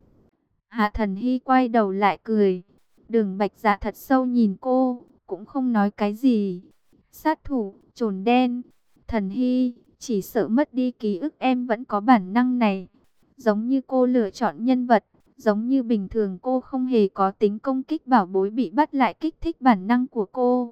Hạ Thần Hy quay đầu lại cười. Đường Bạch Dạ thật sâu nhìn cô, cũng không nói cái gì. Sát thủ, trồn đen. Thần Hy, chỉ sợ mất đi ký ức em vẫn có bản năng này. Giống như cô lựa chọn nhân vật, giống như bình thường cô không hề có tính công kích bảo bối bị bắt lại kích thích bản năng của cô.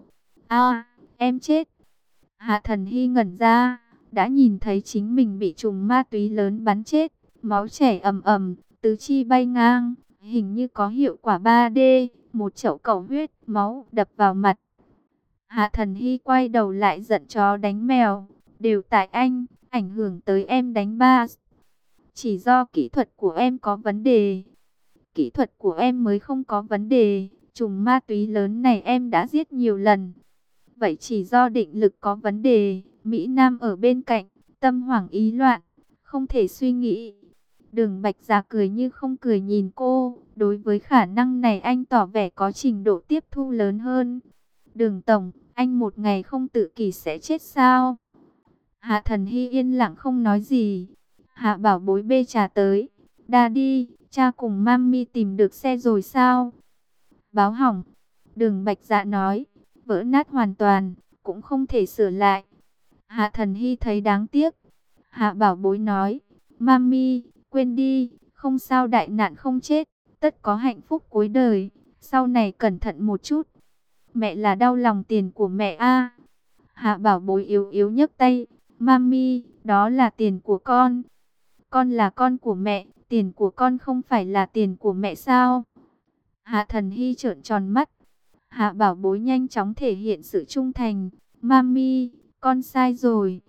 Em chết. Hạ Thần Hy ngẩn ra, đã nhìn thấy chính mình bị trùm ma túy lớn bắn chết, máu chảy ầm ầm, tứ chi bay ngang, hình như có hiệu quả 3D, một chậu cầu huyết, máu đập vào mặt. Hạ Thần Hy quay đầu lại giận chó đánh mèo, đều tại anh, ảnh hưởng tới em đánh ba. Chỉ do kỹ thuật của em có vấn đề. Kỹ thuật của em mới không có vấn đề, trùm ma túy lớn này em đã giết nhiều lần. Vậy chỉ do định lực có vấn đề, Mỹ Nam ở bên cạnh, tâm hoảng ý loạn, không thể suy nghĩ. Đường Bạch Dạ cười như không cười nhìn cô, đối với khả năng này anh tỏ vẻ có trình độ tiếp thu lớn hơn. Đường Tổng, anh một ngày không tự kỷ sẽ chết sao? Hạ Thần Hy yên lặng không nói gì. Hạ bảo bối bê trà tới. Daddy, cha cùng mami tìm được xe rồi sao? Báo hỏng. Đường Bạch Dạ nói, vỡ nát hoàn toàn, cũng không thể sửa lại. Hạ Thần Hy thấy đáng tiếc. Hạ bảo bối nói, mami, quên đi, không sao, đại nạn không chết, tất có hạnh phúc cuối đời, sau này cẩn thận một chút. Mẹ là đau lòng tiền của mẹ a. Hạ bảo bối yếu yếu nhấc tay, mami, đó là tiền của con. Con là con của mẹ, tiền của con không phải là tiền của mẹ sao? Hạ Thần Hy trợn tròn mắt. Hạ bảo bối nhanh chóng thể hiện sự trung thành. Mami, con sai rồi.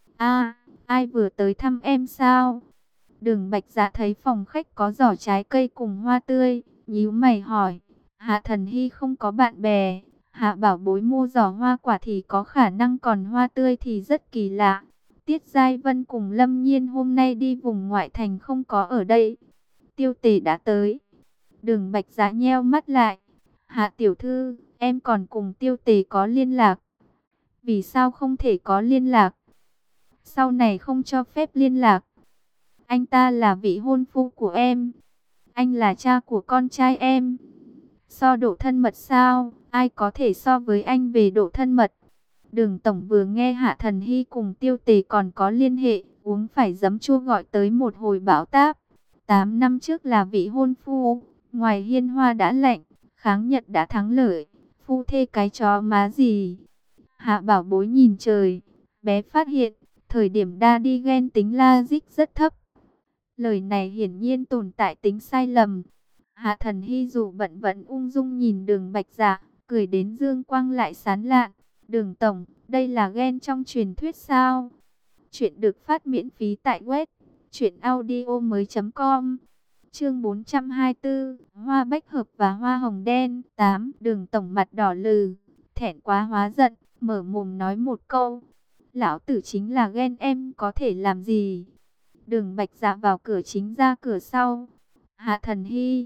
Ai vừa tới thăm em sao? Đường Bạch Dạ thấy phòng khách có giỏ trái cây cùng hoa tươi, nhíu mày hỏi. Hạ Thần Hy không có bạn bè. Hạ bảo bối mua giỏ hoa quả thì có khả năng, còn hoa tươi thì rất kỳ lạ. Tiết Giai Vân cùng Lâm Nhiên hôm nay đi vùng ngoại thành không có ở đây. Tiêu Tề đã tới. Đường Bạch Dạ nheo mắt lại. Hạ tiểu thư, em còn cùng Tiêu Tề có liên lạc. Vì sao không thể có liên lạc? Sau này không cho phép liên lạc. Anh ta là vị hôn phu của em. Anh là cha của con trai em. So độ thân mật sao? Ai có thể so với anh về độ thân mật? Đường Tổng vừa nghe Hạ Thần Hy cùng Tiêu Tề còn có liên hệ, uống phải giấm chua gọi tới một hồi bão táp. 8 năm trước là vị hôn phu, ngoài hiên hoa đã lạnh, kháng Nhật đã thắng lợi, phu thê cái chó má gì. Hạ bảo bối nhìn trời, bé phát hiện, thời điểm đa đi ghen tính logic rất thấp. Lời này hiển nhiên tồn tại tính sai lầm. Hạ Thần Hy dù bận vẫn ung dung nhìn Đường Bạch Dạ, cười đến dương quang lại sán lạn. Đường Tổng, đây là ghen trong truyền thuyết sao? Chuyện được phát miễn phí tại web truyệnaudiomoi.com. Chương 424, Hoa bách hợp và hoa hồng đen. 8. Đường Tổng mặt đỏ lừ, thẹn quá hóa giận, mở mồm nói một câu. Lão tử chính là ghen, em có thể làm gì? Đường Bạch Dạ vào cửa chính ra cửa sau. Hạ Thần Hy,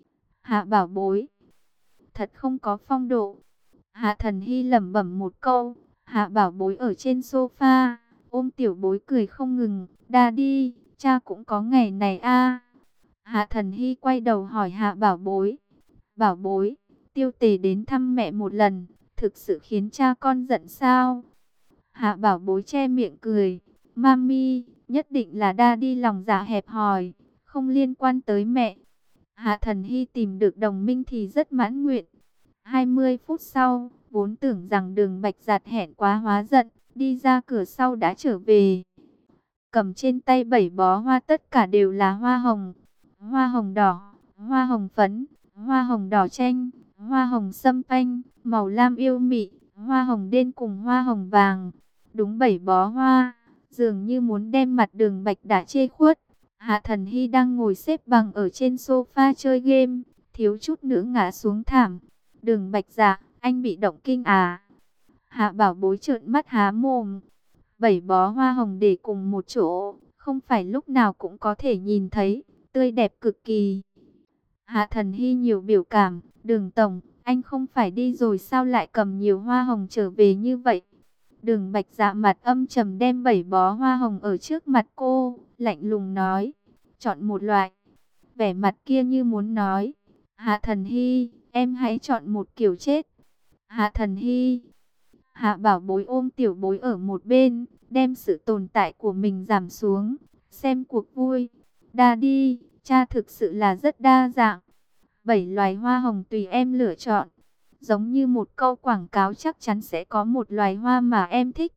Hạ bảo bối, thật không có phong độ. Hạ Thần Hy lẩm bẩm một câu. Hạ bảo bối ở trên sofa, ôm tiểu bối cười không ngừng. Daddy, cha cũng có ngày này a. Hạ Thần Hy quay đầu hỏi Hạ bảo bối. Bảo bối, Tiêu Tề đến thăm mẹ một lần, thực sự khiến cha con giận sao? Hạ bảo bối che miệng cười. Mami, nhất định là Daddy lòng dạ hẹp hòi, không liên quan tới mẹ. Hạ Thần Hy tìm được đồng minh thì rất mãn nguyện. 20 phút sau, vốn tưởng rằng Đường Bạch Dạt hẹn quá hóa giận, đi ra cửa sau đã trở về. Cầm trên tay 7 bó hoa, tất cả đều là hoa hồng. Hoa hồng đỏ, hoa hồng phấn, hoa hồng đỏ chanh, hoa hồng sâm panh, màu lam yêu mị, hoa hồng đen cùng hoa hồng vàng. Đúng 7 bó hoa, dường như muốn đem mặt Đường Bạch đã chê khuất. Hạ Thần Hy đang ngồi xếp bằng ở trên sofa chơi game, thiếu chút nữa ngã xuống thảm. Đường Bạch Dạ, anh bị động kinh à? Hạ bảo bối trợn mắt há mồm. 7 bó hoa hồng để cùng một chỗ, không phải lúc nào cũng có thể nhìn thấy, tươi đẹp cực kỳ. Hạ Thần Hy nhiều biểu cảm. Đường tổng, anh không phải đi rồi sao lại cầm nhiều hoa hồng trở về như vậy? Đường Bạch Dạ mặt âm trầm đem 7 bó hoa hồng ở trước mặt cô, lạnh lùng nói, chọn một loại. Vẻ mặt kia như muốn nói, Hạ Thần Hy, em hãy chọn một kiểu chết. Hạ Thần Hy, Hạ bảo bối ôm tiểu bối ở một bên, đem sự tồn tại của mình giảm xuống, xem cuộc vui. Daddy, cha thực sự là rất đa dạng. 7 loài hoa hồng tùy em lựa chọn. Giống như một câu quảng cáo, chắc chắn sẽ có một loài hoa mà em thích.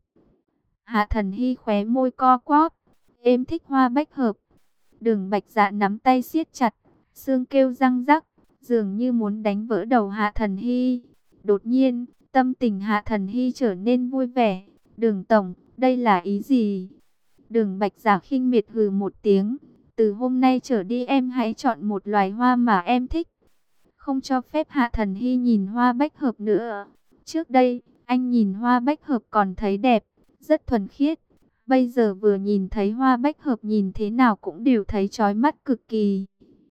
Hạ Thần Hy khóe môi co quắp. Em thích hoa bách hợp. Đường Bạch Dạ nắm tay siết chặt, xương kêu răng rắc, dường như muốn đánh vỡ đầu Hạ Thần Hy. Đột nhiên, tâm tình Hạ Thần Hy trở nên vui vẻ. Đường tổng, đây là ý gì? Đường Bạch Dạ khinh miệt hừ một tiếng. Từ hôm nay trở đi em hãy chọn một loài hoa mà em thích. Không cho phép Hạ Thần Hy nhìn hoa bách hợp nữa. Trước đây, anh nhìn hoa bách hợp còn thấy đẹp, rất thuần khiết. Bây giờ vừa nhìn thấy hoa bách hợp, nhìn thế nào cũng đều thấy chói mắt cực kỳ.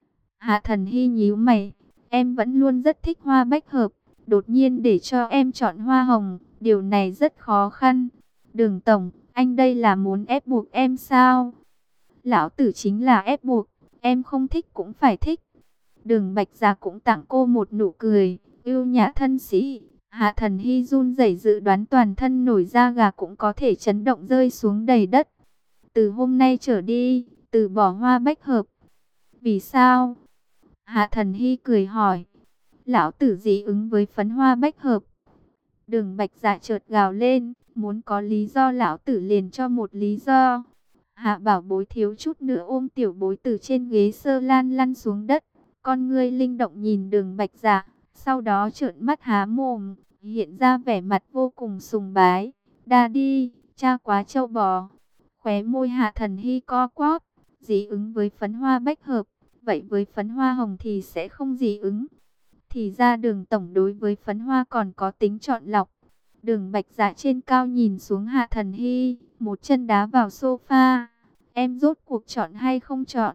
Hạ Thần Hy nhíu mày, em vẫn luôn rất thích hoa bách hợp, đột nhiên để cho em chọn hoa hồng, điều này rất khó khăn. Đường tổng, anh đây là muốn ép buộc em sao? Lão tử chính là ép buộc, em không thích cũng phải thích. Đường Bạch Dạ cũng tặng cô một nụ cười, ưu nhã thân sĩ. Hạ Thần Hy run rẩy, dự đoán toàn thân nổi da gà cũng có thể chấn động rơi xuống đầy đất. Từ hôm nay trở đi, từ bỏ hoa bách hợp. Vì sao? Hạ Thần Hy cười hỏi. Lão tử dị ứng với phấn hoa bách hợp. Đường Bạch Dạ chợt gào lên, muốn có lý do lão tử liền cho một lý do. Hạ bảo bối thiếu chút nữa ôm tiểu bối từ trên ghế sơ lan lăn xuống đất. Con ngươi linh động nhìn Đường Bạch Dạ, sau đó trợn mắt há mồm, hiện ra vẻ mặt vô cùng sùng bái. Daddy, cha quá trâu bò. Khóe môi Hạ Thần Hy co quắp, dị ứng với phấn hoa bách hợp, vậy với phấn hoa hồng thì sẽ không dị ứng. Thì ra Đường tổng đối với phấn hoa còn có tính chọn lọc. Đường Bạch Dạ trên cao nhìn xuống Hạ Thần Hy, một chân đá vào sofa. Em rốt cuộc chọn hay không chọn?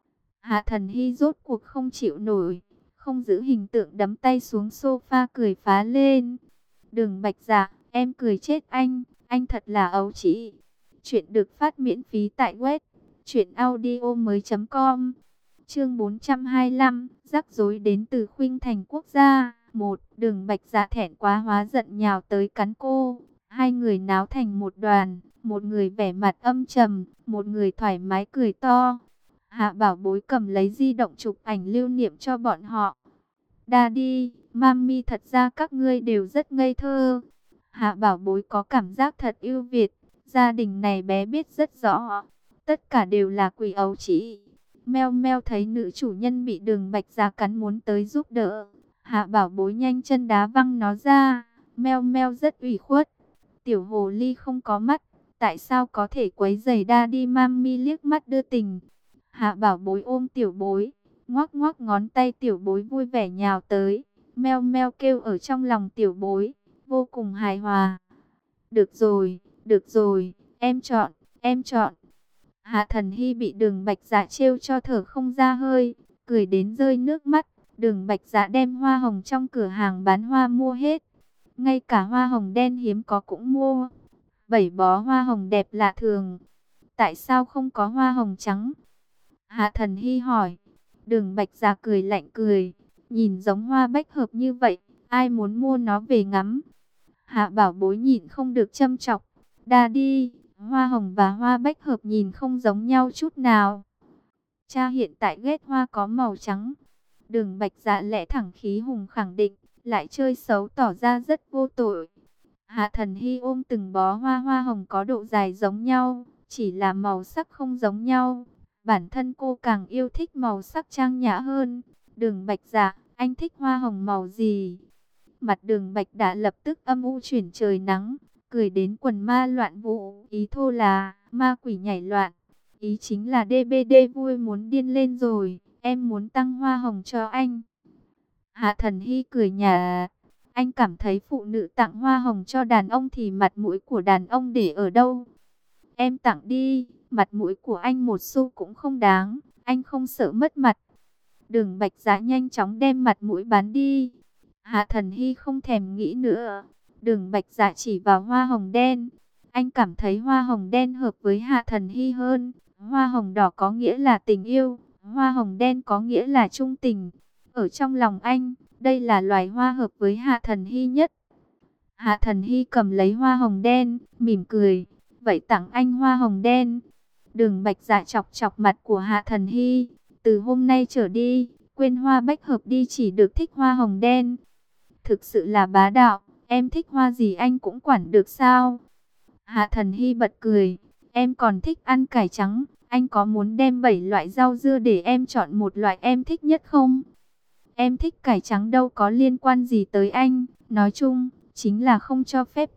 Hạ Thần Hy rốt cuộc không chịu nổi, không giữ hình tượng đấm tay xuống sofa cười phá lên. Đường Bạch Dạ, em cười chết anh thật là ấu trĩ. Chuyện được phát miễn phí tại web truyệnaudiomoi.com. Chương 425, rắc rối đến từ Khuynh Thành Quốc gia. Đường Bạch Dạ thẹn quá hóa giận nhào tới cắn cô. Hai người náo thành một đoàn, một người vẻ mặt âm trầm, một người thoải mái cười to. Hạ bảo bối cầm lấy di động chụp ảnh lưu niệm cho bọn họ. Daddy, Mami, thật ra các ngươi đều rất ngây thơ. Hạ bảo bối có cảm giác thật ưu việt. Gia đình này bé biết rất rõ, tất cả đều là quỷ ấu trĩ. Meo Meo thấy nữ chủ nhân bị Đường Bạch Dạ cắn muốn tới giúp đỡ. Hạ bảo bối nhanh chân đá văng nó ra. Meo Meo rất ủy khuất. Tiểu hồ ly không có mắt, tại sao có thể quấy rầy Daddy Mami liếc mắt đưa tình. Hạ bảo bối ôm tiểu bối, ngoắc ngoắc ngón tay, tiểu bối vui vẻ nhào tới. Meo Meo kêu ở trong lòng tiểu bối, vô cùng hài hòa. Được rồi, em chọn. Hạ Thần Hy bị Đường Bạch Dạ trêu cho thở không ra hơi, cười đến rơi nước mắt. Đường Bạch Dạ đem hoa hồng trong cửa hàng bán hoa mua hết. Ngay cả hoa hồng đen hiếm có cũng mua. 7 bó hoa hồng đẹp lạ thường. Tại sao không có hoa hồng trắng? Hạ Thần Hy hỏi. Đường Bạch Dạ cười lạnh cười. Nhìn giống hoa bách hợp như vậy, ai muốn mua nó về ngắm? Hạ Bảo Bối nhịn không được châm chọc. Đa đi, hoa hồng và hoa bách hợp nhìn không giống nhau chút nào. Cha hiện tại ghét hoa có màu trắng. Đường Bạch Dạ lẽ thẳng khí hùng khẳng định, lại chơi xấu tỏ ra rất vô tội. Hạ Thần Hy ôm từng bó hoa hồng có độ dài giống nhau, chỉ là màu sắc không giống nhau. Bản thân cô càng yêu thích màu sắc trang nhã hơn. Đường Bạch Dạ, anh thích hoa hồng màu gì? Mặt Đường Bạch đã lập tức âm u chuyển trời nắng, cười đến quần ma loạn vũ. Ý thô là ma quỷ nhảy loạn. Ý chính là DBD vui muốn điên lên rồi, em muốn tăng hoa hồng cho anh. Hạ Thần Hy cười nhả. Anh cảm thấy phụ nữ tặng hoa hồng cho đàn ông thì mặt mũi của đàn ông để ở đâu? Em tặng đi, mặt mũi của anh một xu cũng không đáng, anh không sợ mất mặt. Đường Bạch Dạ nhanh chóng đem mặt mũi bán đi. Hạ Thần Hy không thèm nghĩ nữa. Đường Bạch Dạ chỉ vào hoa hồng đen. Anh cảm thấy hoa hồng đen hợp với Hạ Thần Hy hơn. Hoa hồng đỏ có nghĩa là tình yêu, hoa hồng đen có nghĩa là trung tình. Ở trong lòng anh, đây là loài hoa hợp với Hạ Thần Hy nhất. Hạ Thần Hy cầm lấy hoa hồng đen, mỉm cười. Vậy tặng anh hoa hồng đen. Đường Bạch Dạ chọc chọc mặt của Hạ Thần Hy. Từ hôm nay trở đi, quên hoa bách hợp đi, chỉ được thích hoa hồng đen. Thực sự là bá đạo, em thích hoa gì anh cũng quản được sao? Hạ Thần Hy bật cười. Em còn thích ăn cải trắng. Anh có muốn đem 7 loại rau dưa để em chọn một loại em thích nhất không? Em thích cải trắng đâu có liên quan gì tới anh. Nói chung, chính là không cho phép.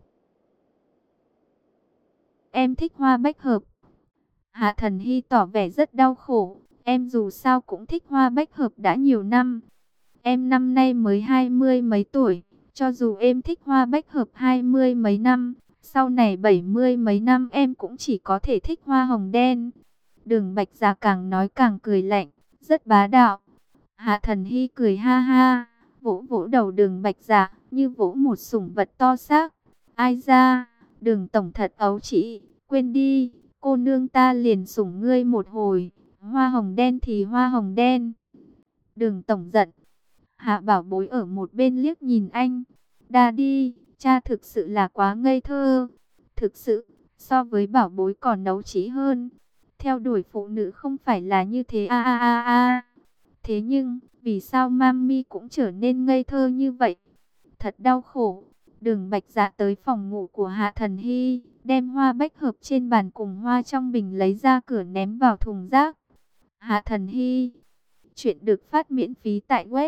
Em thích hoa bách hợp. Hạ Thần Hy tỏ vẻ rất đau khổ. Em dù sao cũng thích hoa bách hợp đã nhiều năm. Em năm nay mới 20 mấy tuổi. Cho dù em thích hoa bách hợp 20 mấy năm, sau này 70 mấy năm em cũng chỉ có thể thích hoa hồng đen. Đường Bạch Dạ càng nói càng cười lạnh, rất bá đạo. Hạ Thần Hy cười ha ha, vỗ vỗ đầu Đường Bạch Dạ như vỗ một sủng vật to xác. Ai ra, Đường tổng thật ấu trĩ, quên đi, cô nương ta liền sủng ngươi một hồi, hoa hồng đen thì hoa hồng đen. Đường tổng giận. Hạ Bảo Bối ở một bên liếc nhìn anh. Đa đi, cha thực sự là quá ngây thơ. Thực sự, so với Bảo Bối còn ấu trĩ hơn. Theo đuổi phụ nữ không phải là như thế a. Thế nhưng, vì sao Mami cũng trở nên ngây thơ như vậy? Thật đau khổ. Đường Bạch Dạ tới phòng ngủ của Hạ Thần Hy, đem hoa bách hợp trên bàn cùng hoa trong bình lấy ra cửa ném vào thùng rác. Hạ Thần Hy. Chuyện được phát miễn phí tại web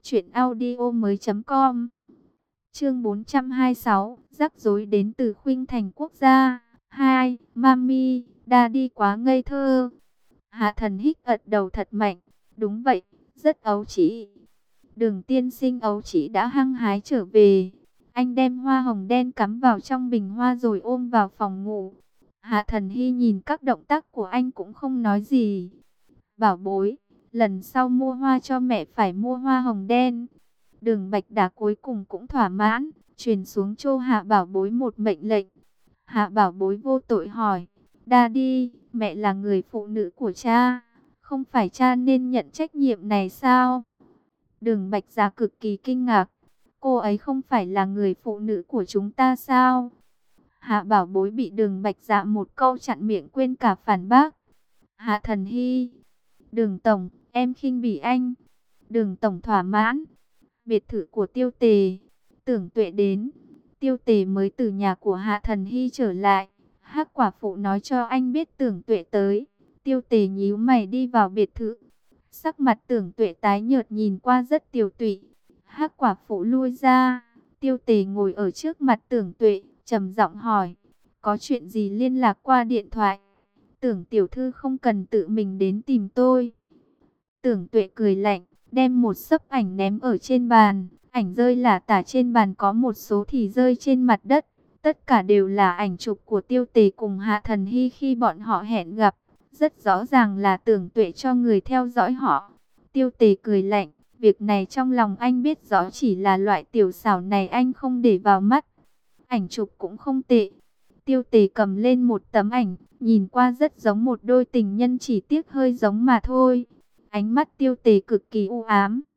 truyệnaudiomoi.com. Chương 426, rắc rối đến từ khuynh thành quốc gia. 2. Mami, Daddy quá ngây thơ. Hạ Thần hít ật đầu thật mạnh. Đúng vậy, rất ấu trĩ. Đường tiên sinh ấu trĩ đã hăng hái trở về. Anh đem hoa hồng đen cắm vào trong bình hoa rồi ôm vào phòng ngủ. Hạ Thần Hy nhìn các động tác của anh cũng không nói gì. Bảo Bối, lần sau mua hoa cho mẹ phải mua hoa hồng đen. Đường Bạch Đà cuối cùng cũng thỏa mãn, truyền xuống cho Hạ Bảo Bối một mệnh lệnh. Hạ Bảo Bối vô tội hỏi, Daddy, mẹ là người phụ nữ của cha, không phải cha nên nhận trách nhiệm này sao? Đường Bạch Dạ cực kỳ kinh ngạc, cô ấy không phải là người phụ nữ của chúng ta sao? Hạ Bảo Bối bị Đường Bạch Dạ một câu chặn miệng quên cả phản bác. Hạ Thần Hy, Đường tổng, em khinh bỉ anh. Đường tổng thỏa mãn. Biệt thự của Tiêu Tề. Tưởng Tuệ đến. Tiêu Tề mới từ nhà của Hạ Thần Hy trở lại. Hắc quả phụ nói cho anh biết Tưởng Tuệ tới. Tiêu Tề nhíu mày đi vào biệt thự. Sắc mặt Tưởng Tuệ tái nhợt, nhìn qua rất tiều tụy. Hắc quả phụ lui ra. Tiêu Tề ngồi ở trước mặt Tưởng Tuệ, trầm giọng hỏi, có chuyện gì liên lạc qua điện thoại? Tưởng tiểu thư không cần tự mình đến tìm tôi. Tưởng Tuệ cười lạnh, đem một xấp ảnh ném ở trên bàn. Ảnh rơi lả tả trên bàn, có một số thì rơi trên mặt đất. Tất cả đều là ảnh chụp của Tiêu Tề cùng Hạ Thần Hy khi bọn họ hẹn gặp. Rất rõ ràng là Tưởng Tuệ cho người theo dõi họ. Tiêu Tề cười lạnh, việc này trong lòng anh biết rõ, chỉ là loại tiểu xảo này anh không để vào mắt. Ảnh chụp cũng không tệ. Tiêu Tề cầm lên một tấm ảnh, nhìn qua rất giống một đôi tình nhân, chỉ tiếc hơi giống mà thôi. Ánh mắt Tiêu Tề cực kỳ u ám.